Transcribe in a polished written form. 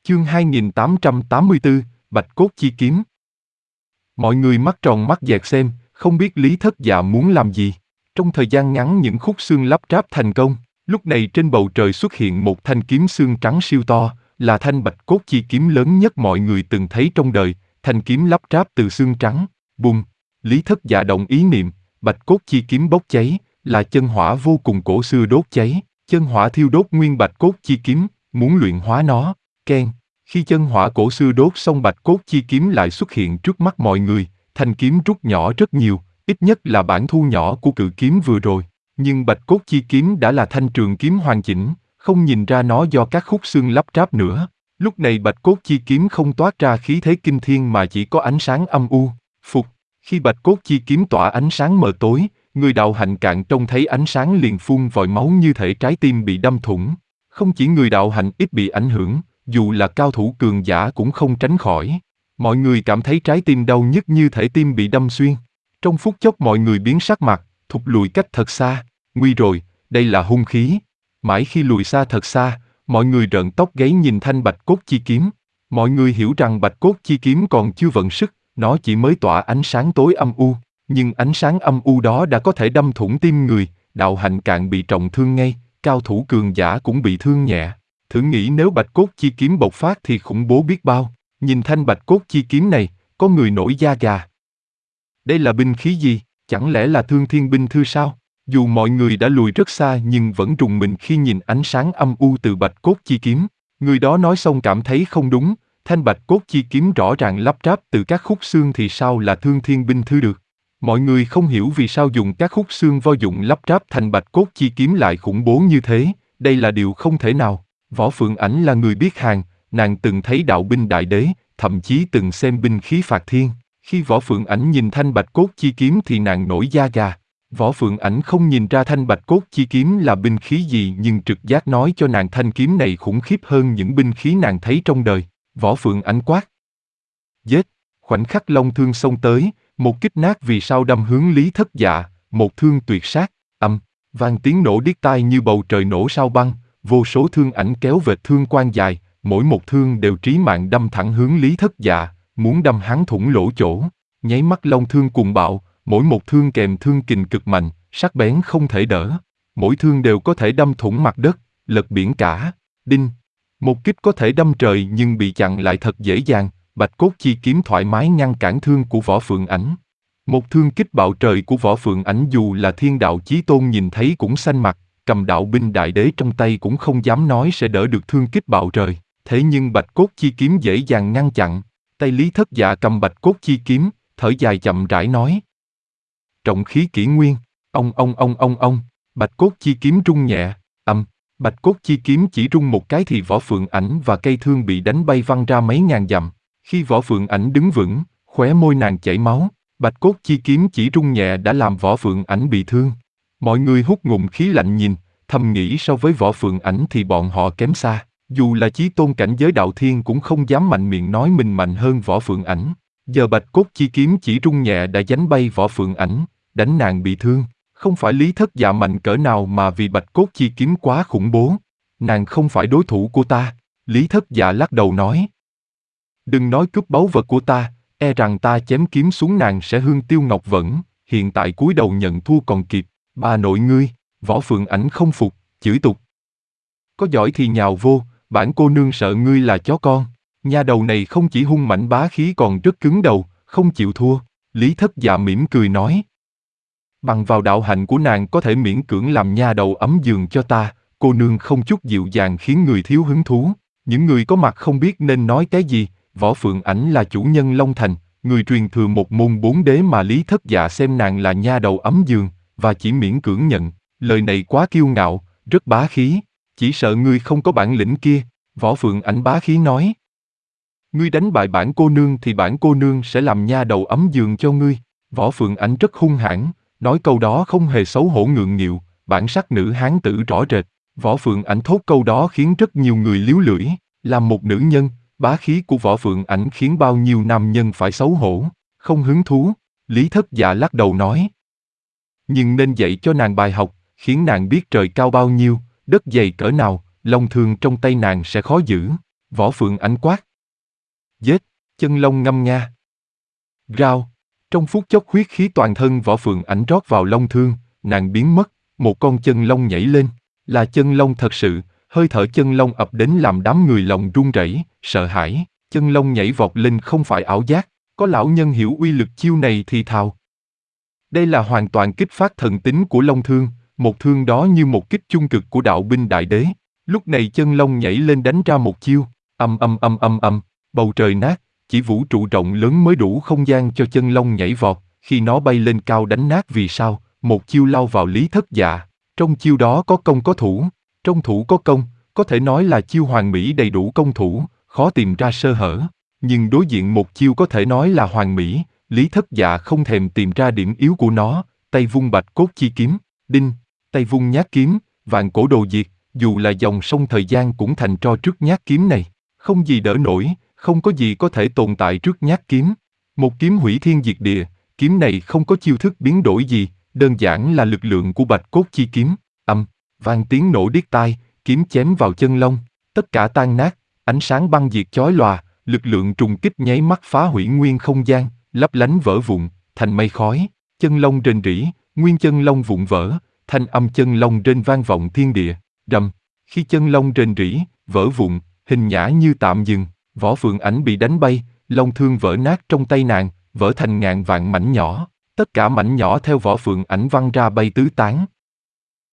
Chương 2884, Bạch Cốt Chi Kiếm. Mọi người mắt tròn mắt dẹt xem, không biết Lý Thất Dạ muốn làm gì. Trong thời gian ngắn những khúc xương lắp ráp thành công, lúc này trên bầu trời xuất hiện một thanh kiếm xương trắng siêu to, là thanh Bạch Cốt Chi Kiếm lớn nhất mọi người từng thấy trong đời, thanh kiếm lắp ráp từ xương trắng. Bùng! Lý Thất Dạ động ý niệm, Bạch Cốt Chi Kiếm bốc cháy, là chân hỏa vô cùng cổ xưa đốt cháy, chân hỏa thiêu đốt nguyên Bạch Cốt Chi Kiếm, muốn luyện hóa nó. Keng! Khi chân hỏa cổ xưa đốt xong Bạch Cốt Chi Kiếm lại xuất hiện trước mắt mọi người, thanh kiếm rút nhỏ rất nhiều, ít nhất là bản thu nhỏ của cự kiếm vừa rồi. Nhưng Bạch Cốt Chi Kiếm đã là thanh trường kiếm hoàn chỉnh, không nhìn ra nó do các khúc xương lắp ráp nữa. Lúc này Bạch Cốt Chi Kiếm không toát ra khí thế kinh thiên mà chỉ có ánh sáng âm u. Phục! Khi Bạch Cốt Chi Kiếm tỏa ánh sáng mờ tối, người đạo hạnh cạn trông thấy ánh sáng liền phun vòi máu như thể trái tim bị đâm thủng. Không chỉ người đạo hạnh ít bị ảnh hưởng, dù là cao thủ cường giả cũng không tránh khỏi. Mọi người cảm thấy trái tim đau nhức như thể tim bị đâm xuyên. Trong phút chốc mọi người biến sắc mặt, thụt lùi cách thật xa. Nguy rồi, đây là hung khí. Mãi khi lùi xa thật xa, mọi người rợn tóc gáy nhìn thanh Bạch Cốt Chi Kiếm. Mọi người hiểu rằng Bạch Cốt Chi Kiếm còn chưa vận sức, nó chỉ mới tỏa ánh sáng tối âm u. Nhưng ánh sáng âm u đó đã có thể đâm thủng tim người, đạo hạnh cạn bị trọng thương ngay, cao thủ cường giả cũng bị thương nhẹ. Thử nghĩ nếu Bạch Cốt Chi Kiếm bộc phát thì khủng bố biết bao. Nhìn thanh Bạch Cốt Chi Kiếm này, có người nổi da gà. Đây là binh khí gì? Chẳng lẽ là Thương Thiên Binh Thư sao? Dù mọi người đã lùi rất xa nhưng vẫn rùng mình khi nhìn ánh sáng âm u từ Bạch Cốt Chi Kiếm. Người đó nói xong cảm thấy không đúng, thanh Bạch Cốt Chi Kiếm rõ ràng lắp ráp từ các khúc xương thì sao là Thương Thiên Binh Thư được? Mọi người không hiểu vì sao dùng các khúc xương vô dụng lắp ráp thành Bạch Cốt Chi Kiếm lại khủng bố như thế, đây là điều không thể nào. Võ Phượng Ảnh là người biết hàng, nàng từng thấy đạo binh đại đế, thậm chí từng xem binh khí phạt thiên. Khi Võ Phượng Ảnh nhìn thanh Bạch Cốt Chi Kiếm thì nàng nổi da gà. Võ Phượng Ảnh không nhìn ra thanh Bạch Cốt Chi Kiếm là binh khí gì nhưng trực giác nói cho nàng thanh kiếm này khủng khiếp hơn những binh khí nàng thấy trong đời. Võ Phượng Ảnh quát. Giết! Khoảnh khắc long thương xông tới, một kích nát vì sao đâm hướng Lý Thất Dạ, một thương tuyệt sát, vang tiếng nổ điếc tai như bầu trời nổ sao băng, vô số thương ảnh kéo vệt thương quang dài, mỗi một thương đều trí mạng đâm thẳng hướng Lý Thất Dạ, muốn đâm hắn thủng lỗ chỗ. Nháy mắt long thương cuồng bạo, mỗi một thương kèm thương kình cực mạnh, sắc bén không thể đỡ. Mỗi thương đều có thể đâm thủng mặt đất, lật biển cả. Đinh! Một kích có thể đâm trời nhưng bị chặn lại thật dễ dàng. Bạch Cốt Chi Kiếm thoải mái ngăn cản thương của Võ Phượng Ảnh. Một thương kích bạo trời của Võ Phượng Ảnh dù là Thiên Đạo Chí Tôn nhìn thấy cũng xanh mặt, cầm đạo binh đại đế trong tay cũng không dám nói sẽ đỡ được thương kích bạo trời. Thế nhưng Bạch Cốt Chi Kiếm dễ dàng ngăn chặn. Tay Lý Thất Dạ cầm Bạch Cốt Chi Kiếm, thở dài chậm rãi nói. Trọng khí kỷ nguyên, ông. Bạch Cốt Chi Kiếm rung nhẹ, Bạch Cốt Chi Kiếm chỉ rung một cái thì Võ Phượng Ảnh và cây thương bị đánh bay văng ra mấy ngàn dặm. Khi Võ Phượng Ảnh đứng vững, khóe môi nàng chảy máu, Bạch Cốt Chi Kiếm chỉ rung nhẹ đã làm Võ Phượng Ảnh bị thương. Mọi người hút ngụm khí lạnh nhìn, thầm nghĩ so với Võ Phượng Ảnh thì bọn họ kém xa. Dù là chí tôn cảnh giới đạo thiên cũng không dám mạnh miệng nói mình mạnh hơn Võ Phượng Ảnh. Giờ Bạch Cốt Chi Kiếm chỉ rung nhẹ đã đánh bay Võ Phượng Ảnh, đánh nàng bị thương. Không phải Lý Thất Dạ mạnh cỡ nào mà vì Bạch Cốt Chi Kiếm quá khủng bố. Nàng không phải đối thủ của ta. Lý Thất Dạ lắc đầu nói. Đừng nói cướp báu vật của ta, e rằng ta chém kiếm xuống nàng sẽ hương tiêu ngọc vẫn, hiện tại cúi đầu nhận thua còn kịp. Bà nội ngươi! Võ Phượng Ảnh không phục, chửi tục. Có giỏi thì nhào vô, bản cô nương sợ ngươi là chó con. Nha đầu này không chỉ hung mãnh bá khí còn rất cứng đầu, không chịu thua. Lý Thất Dạ mỉm cười nói. Bằng vào đạo hạnh của nàng có thể miễn cưỡng làm nha đầu ấm giường cho ta, cô nương không chút dịu dàng khiến người thiếu hứng thú. Những người có mặt không biết nên nói cái gì. Võ Phượng Ảnh là chủ nhân Long Thành, người truyền thừa một môn 4 đế mà Lý Thất Dạ xem nàng là nha đầu ấm giường, và chỉ miễn cưỡng nhận. Lời này quá kiêu ngạo, rất bá khí. Chỉ sợ ngươi không có bản lĩnh kia. Võ Phượng Ảnh bá khí nói. Ngươi đánh bại bản cô nương thì bản cô nương sẽ làm nha đầu ấm giường cho ngươi. Võ Phượng Ảnh rất hung hãn, nói câu đó không hề xấu hổ ngượng nghịu, bản sắc nữ hán tử rõ rệt. Võ Phượng Ảnh thốt câu đó khiến rất nhiều người líu lưỡi. Làm một nữ nhân, bá khí của Võ Phượng Ảnh khiến bao nhiêu nam nhân phải xấu hổ, không hứng thú. Lý Thất Dạ lắc đầu nói. Nhưng nên dạy cho nàng bài học, khiến nàng biết trời cao bao nhiêu, đất dày cỡ nào, long thương trong tay nàng sẽ khó giữ. Võ Phượng Ảnh quát. Giết, chân long ngâm nga. Rao, trong phút chốc huyết khí toàn thân Võ Phượng Ảnh rót vào long thương, nàng biến mất, một con chân long nhảy lên, là chân long thật sự, hơi thở chân long ập đến làm đám người lòng run rẩy, sợ hãi, chân long nhảy vọt lên không phải ảo giác, có lão nhân hiểu uy lực chiêu này thì thào. Đây là hoàn toàn kích phát thần tính của long thương, một thương đó như một kích chung cực của đạo binh đại đế. Lúc này chân long nhảy lên đánh ra một chiêu, bầu trời nát, chỉ vũ trụ rộng lớn mới đủ không gian cho chân long nhảy vọt, khi nó bay lên cao đánh nát vì sao, một chiêu lao vào Lý Thất Dạ. Trong chiêu đó có công có thủ, trong thủ có công, có thể nói là chiêu hoàn mỹ đầy đủ công thủ, khó tìm ra sơ hở. Nhưng đối diện một chiêu có thể nói là hoàn mỹ, Lý Thất Dạ không thèm tìm ra điểm yếu của nó, tay vung bạch cốt chi kiếm, đinh, tay vung nhát kiếm, vạn cổ đồ diệt, dù là dòng sông thời gian cũng thành tro trước nhát kiếm này, không gì đỡ nổi, không có gì có thể tồn tại trước nhát kiếm. Một kiếm hủy thiên diệt địa, kiếm này không có chiêu thức biến đổi gì, đơn giản là lực lượng của bạch cốt chi kiếm, vang tiếng nổ điếc tai, kiếm chém vào chân long, tất cả tan nát, ánh sáng băng diệt chói lòa, lực lượng trùng kích nháy mắt phá hủy nguyên không gian, lấp lánh vỡ vụn, thành mây khói, chân long rền rỉ, nguyên chân long vụn vỡ, thanh âm chân long rên vang vọng thiên địa, rầm, khi chân long rền rỉ, vỡ vụn, hình nhã như tạm dừng, Võ Phượng Ảnh bị đánh bay, long thương vỡ nát trong tay nàng, vỡ thành ngàn vạn mảnh nhỏ, tất cả mảnh nhỏ theo Võ Phượng Ảnh văng ra bay tứ tán.